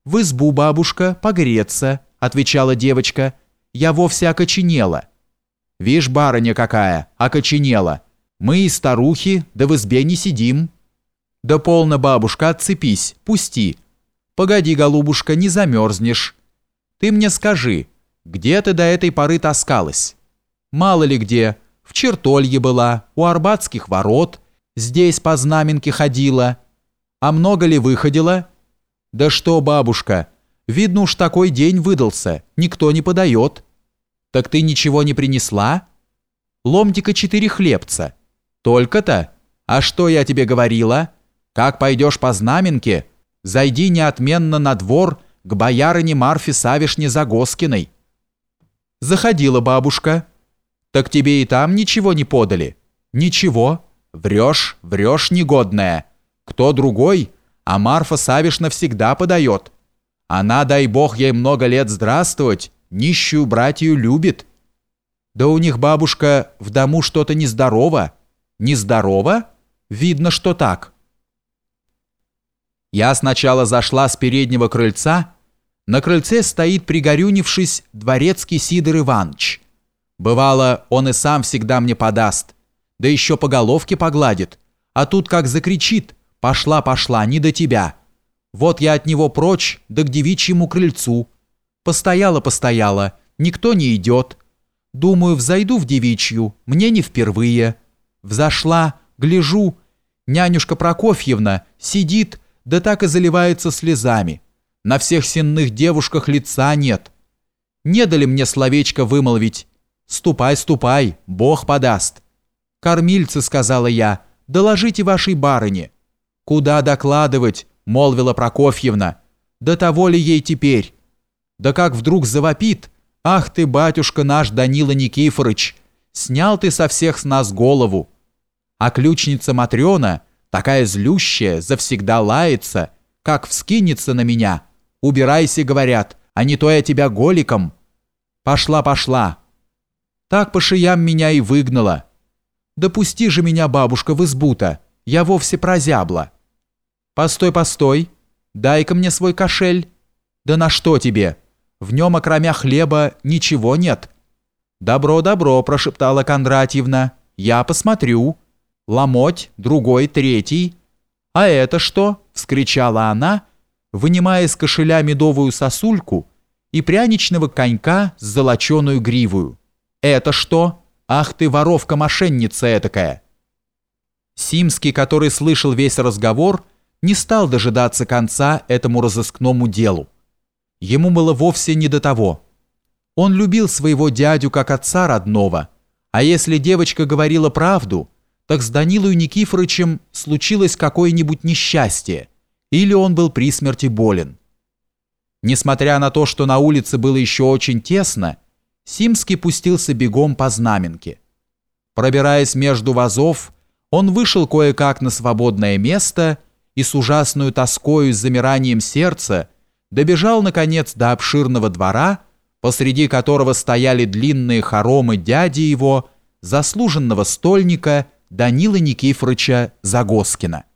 «В избу, бабушка, погреться», — отвечала девочка. «Я вовсе окоченела». «Вишь, барыня какая, окоченела. Мы и старухи, да в избе не сидим». «Да полно, бабушка, отцепись, пусти». «Погоди, голубушка, не замерзнешь. Ты мне скажи, где ты до этой поры таскалась?» «Мало ли где. В Чертолье была, у Арбатских ворот, здесь по знаменке ходила. А много ли выходила?» «Да что, бабушка, видно уж такой день выдался, никто не подает». «Так ты ничего не принесла?» «Ломтика 4 хлебца». «Только-то? А что я тебе говорила? Как пойдешь по знаменке, зайди неотменно на двор к боярине Марфе Савишне Загоскиной». «Заходила бабушка». «Так тебе и там ничего не подали?» «Ничего. Врешь, врешь, негодная. Кто другой, а Марфа Савишна всегда подает. Она, дай бог ей много лет здравствовать, нищую братью любит». «Да у них, бабушка, в дому что-то нездорово». «Нездорово? Видно, что так». Я сначала зашла с переднего крыльца. На крыльце стоит, пригорюнившись, дворецкий Сидор Иванович. Бывало, он и сам всегда мне подаст, да еще по головке погладит, а тут как закричит: «Пошла, пошла, не до тебя». Вот я от него прочь, да к девичьему крыльцу. Постояла, никто не идет. Думаю, взойду в девичью, мне не впервые. Взошла, гляжу, нянюшка Прокофьевна сидит, да так и заливается слезами. На всех сенных девушках лица нет. Не дали мне словечко вымолвить. «Ступай, ступай, Бог подаст». «Кормильцы», — сказала я, — «доложите вашей барыне». «Куда докладывать?» — молвила Прокофьевна. «Да того ли ей теперь?» Да как вдруг завопит: «Ах ты, батюшка наш Данила Никифорыч, снял ты со всех с нас голову!» А ключница Матрена, такая злющая, завсегда лается, как вскинется на меня: «Убирайся», — говорят, — «а не то я тебя голиком». Пошла. Так по шиям меня и выгнала. «Да пусти же меня, бабушка, в избу-то, я вовсе прозябла». «Постой, дай-ка мне свой кошель». «Да на что тебе? В нем, окромя хлеба, ничего нет». «Добро», — прошептала Кондратьевна, — «я посмотрю. Ломоть, другой, третий». «А это что?» — вскричала она, вынимая из кошеля медовую сосульку и пряничного конька с золоченую гривою. «Это что? Ах ты, воровка-мошенница этакая!» Симский, который слышал весь разговор, не стал дожидаться конца этому разыскному делу. Ему было вовсе не до того. Он любил своего дядю как отца родного, а если девочка говорила правду, так с Данилою Никифорычем случилось какое-нибудь несчастье, или он был при смерти болен. Несмотря на то, что на улице было еще очень тесно, Симский пустился бегом по знаменке. Пробираясь между вазов, он вышел кое-как на свободное место и с ужасной тоскою и замиранием сердца добежал, наконец, до обширного двора, посреди которого стояли длинные хоромы дяди его, заслуженного стольника Данила Никифорыча Загоскина.